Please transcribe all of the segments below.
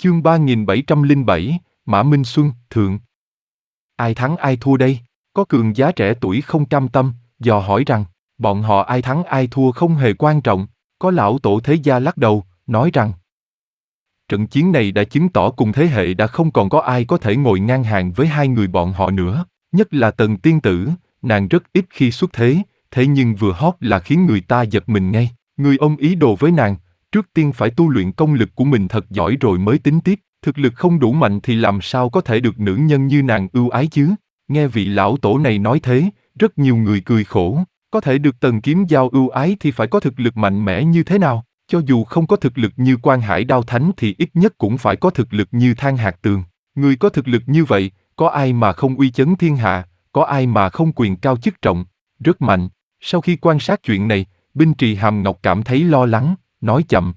Chương 3707, Mã Minh Xuân, Thượng. Ai thắng ai thua đây? Có cường giá trẻ tuổi không cam tâm, dò hỏi rằng, bọn họ ai thắng ai thua không hề quan trọng. Có lão tổ thế gia lắc đầu, nói rằng, trận chiến này đã chứng tỏ cùng thế hệ đã không còn có ai có thể ngồi ngang hàng với hai người bọn họ nữa, nhất là Tần tiên tử, nàng rất ít khi xuất thế, thế nhưng vừa hót là khiến người ta giật mình ngay. Người ông ý đồ với nàng, trước tiên phải tu luyện công lực của mình thật giỏi rồi mới tính tiếp, thực lực không đủ mạnh thì làm sao có thể được nữ nhân như nàng ưu ái chứ. Nghe vị lão tổ này nói thế, rất nhiều người cười khổ, có thể được Tần Kiếm Giao ưu ái thì phải có thực lực mạnh mẽ như thế nào, cho dù không có thực lực như Quan Hải Đao Thánh thì ít nhất cũng phải có thực lực như Thang Hạc Tường. Người có thực lực như vậy, có ai mà không uy chấn thiên hạ, có ai mà không quyền cao chức trọng, rất mạnh. Sau khi quan sát chuyện này, Binh Trì Hàm Ngọc cảm thấy lo lắng, nói chậm.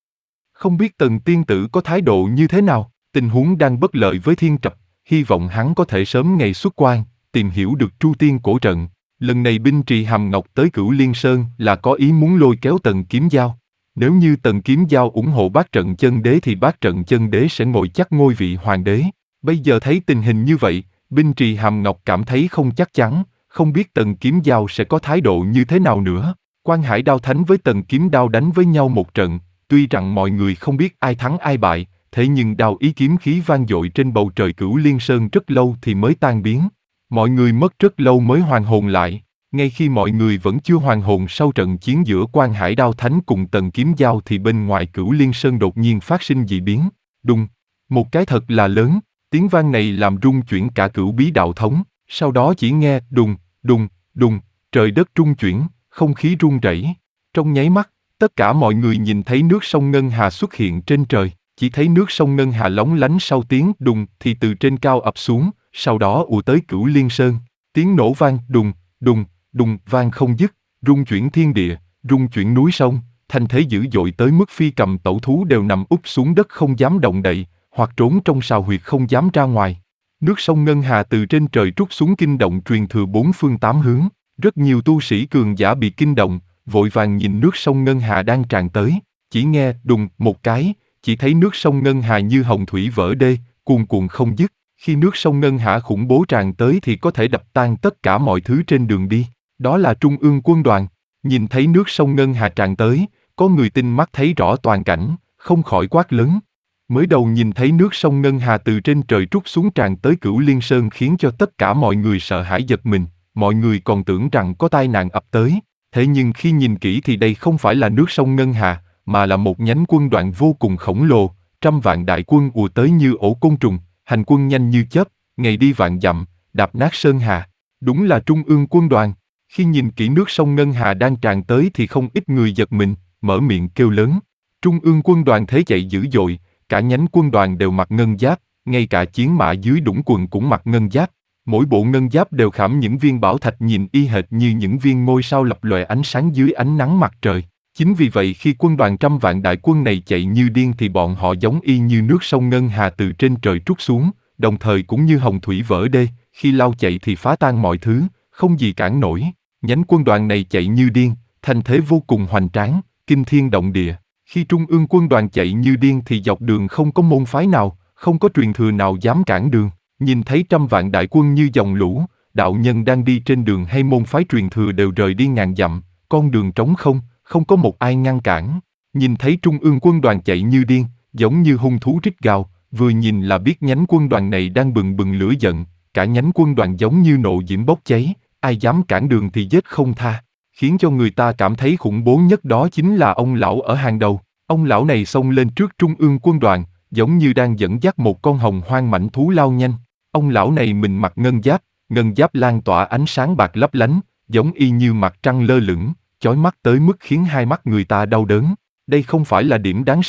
Không biết Tần tiên tử có thái độ như thế nào, tình huống đang bất lợi với Thiên Trập, hy vọng hắn có thể sớm ngày xuất quan, tìm hiểu được Tru Tiên cổ trận. Lần này Binh Trì Hàm Ngọc tới Cửu Liên Sơn là có ý muốn lôi kéo Tần Kiếm Giao. Nếu như Tần Kiếm Giao ủng hộ Bát Trận Chân Đế thì Bát Trận Chân Đế sẽ ngồi chắc ngôi vị hoàng đế. Bây giờ thấy tình hình như vậy, Binh Trì Hàm Ngọc cảm thấy không chắc chắn, không biết Tần Kiếm Giao sẽ có thái độ như thế nào nữa. Quan Hải Đao Thánh với Tần Kiếm Đao đánh với nhau một trận, tuy rằng mọi người không biết ai thắng ai bại, thế nhưng đao ý kiếm khí vang dội trên bầu trời Cửu Liên Sơn rất lâu thì mới tan biến. Mọi người mất rất lâu mới hoàn hồn lại. Ngay khi mọi người vẫn chưa hoàn hồn sau trận chiến giữa Quan Hải Đao Thánh cùng Tần Kiếm Giao thì bên ngoài Cửu Liên Sơn đột nhiên phát sinh dị biến. Đùng, một cái thật là lớn, tiếng vang này làm rung chuyển cả Cửu Bí Đạo Thống, sau đó chỉ nghe đùng, đùng, đùng, trời đất rung chuyển, không khí rung rẩy. Trong nháy mắt, tất cả mọi người nhìn thấy nước sông Ngân Hà xuất hiện trên trời, chỉ thấy nước sông Ngân Hà lóng lánh sau tiếng đùng thì từ trên cao ập xuống, sau đó ùa tới Cửu Liên Sơn. Tiếng nổ vang đùng, đùng, đùng vang không dứt, rung chuyển thiên địa, rung chuyển núi sông, thanh thế dữ dội tới mức Phi Cầm Tẩu Thú đều nằm úp xuống đất không dám động đậy, hoặc trốn trong sào huyệt không dám ra ngoài. Nước sông Ngân Hà từ trên trời trút xuống kinh động truyền thừa bốn phương tám hướng, rất nhiều tu sĩ cường giả bị kinh động, vội vàng nhìn nước sông Ngân Hà đang tràn tới, chỉ nghe đùng một cái, chỉ thấy nước sông Ngân Hà như hồng thủy vỡ đê, cuồn cuộn không dứt. Khi nước sông Ngân Hà khủng bố tràn tới thì có thể đập tan tất cả mọi thứ trên đường đi. Đó là Trung ương quân đoàn. Nhìn thấy nước sông Ngân Hà tràn tới, có người tinh mắt thấy rõ toàn cảnh, không khỏi quát lớn. Mới đầu nhìn thấy nước sông Ngân Hà từ trên trời trút xuống tràn tới Cửu Liên Sơn khiến cho tất cả mọi người sợ hãi giật mình, mọi người còn tưởng rằng có tai nạn ập tới. Thế nhưng khi nhìn kỹ thì đây không phải là nước sông Ngân Hà, mà là một nhánh quân đoàn vô cùng khổng lồ, trăm vạn đại quân ùa tới như ổ côn trùng, hành quân nhanh như chớp, ngày đi vạn dặm, đạp nát sơn hà. Đúng là Trung ương quân đoàn. Khi nhìn kỹ nước sông Ngân Hà đang tràn tới thì không ít người giật mình, mở miệng kêu lớn. Trung ương quân đoàn thế chạy dữ dội, cả nhánh quân đoàn đều mặc ngân giáp, ngay cả chiến mã dưới đũng quần cũng mặc ngân giáp. Mỗi bộ ngân giáp đều khảm những viên bảo thạch nhìn y hệt như những viên ngôi sao lập lòe ánh sáng dưới ánh nắng mặt trời. Chính vì vậy khi quân đoàn trăm vạn đại quân này chạy như điên thì bọn họ giống y như nước sông Ngân Hà từ trên trời trút xuống, đồng thời cũng như hồng thủy vỡ đê, khi lao chạy thì phá tan mọi thứ, không gì cản nổi. Nhánh quân đoàn này chạy như điên, thành thế vô cùng hoành tráng, kinh thiên động địa. Khi Trung ương quân đoàn chạy như điên thì dọc đường không có môn phái nào, không có truyền thừa nào dám cản đường. Nhìn thấy trăm vạn đại quân như dòng lũ, đạo nhân đang đi trên đường hay môn phái truyền thừa đều rời đi ngàn dặm, con đường trống không, không có một ai ngăn cản. Nhìn thấy Trung ương quân đoàn chạy như điên, giống như hung thú rít gào, vừa nhìn là biết nhánh quân đoàn này đang bừng bừng lửa giận, cả nhánh quân đoàn giống như nộ diễm bốc cháy, ai dám cản đường thì giết không tha. Khiến cho người ta cảm thấy khủng bố nhất đó chính là ông lão ở hàng đầu. Ông lão này xông lên trước Trung ương quân đoàn, giống như đang dẫn dắt một con hồng hoang mãnh thú lao nhanh. Ông lão này mình mặc ngân giáp lan tỏa ánh sáng bạc lấp lánh, giống y như mặt trăng lơ lửng, chói mắt tới mức khiến hai mắt người ta đau đớn. Đây không phải là điểm đáng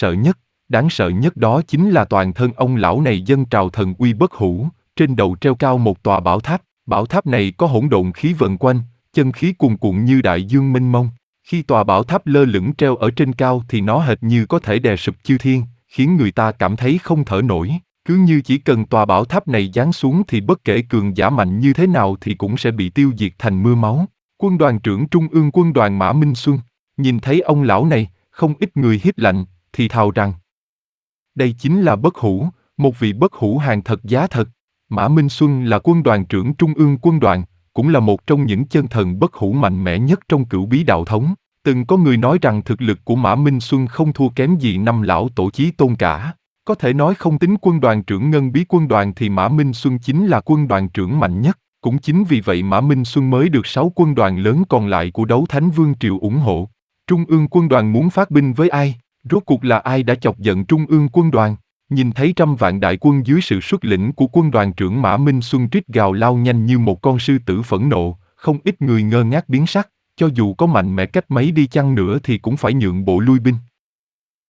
sợ nhất đó chính là toàn thân ông lão này dâng trào thần uy bất hủ, trên đầu treo cao một tòa bảo tháp này có hỗn độn khí vần quanh, chân khí cuồn cuộn như đại dương mênh mông. Khi tòa bảo tháp lơ lửng treo ở trên cao thì nó hệt như có thể đè sụp chư thiên, khiến người ta cảm thấy không thở nổi. Cứ như chỉ cần tòa bảo tháp này giáng xuống thì bất kể cường giả mạnh như thế nào thì cũng sẽ bị tiêu diệt thành mưa máu. Quân đoàn trưởng Trung ương quân đoàn Mã Minh Xuân, nhìn thấy ông lão này, không ít người hít lạnh, thì thào rằng. Đây chính là Bất Hủ, một vị bất hủ hàng thật giá thật. Mã Minh Xuân là quân đoàn trưởng Trung ương quân đoàn, cũng là một trong những chân thần bất hủ mạnh mẽ nhất trong Cửu Bí đạo thống. Từng có người nói rằng thực lực của Mã Minh Xuân không thua kém gì năm lão tổ chí tôn cả. Có thể nói không tính quân đoàn trưởng Ngân Bí quân đoàn thì Mã Minh Xuân chính là quân đoàn trưởng mạnh nhất. Cũng chính vì vậy Mã Minh Xuân mới được 6 quân đoàn lớn còn lại của Đấu Thánh Vương Triều ủng hộ. Trung ương quân đoàn muốn phát binh với ai? Rốt cuộc là ai đã chọc giận Trung ương quân đoàn? Nhìn thấy trăm vạn đại quân dưới sự xuất lĩnh của quân đoàn trưởng Mã Minh Xuân rít gào lao nhanh như một con sư tử phẫn nộ, không ít người ngơ ngác biến sắc, cho dù có mạnh mẽ cách mấy đi chăng nữa thì cũng phải nhượng bộ lui binh.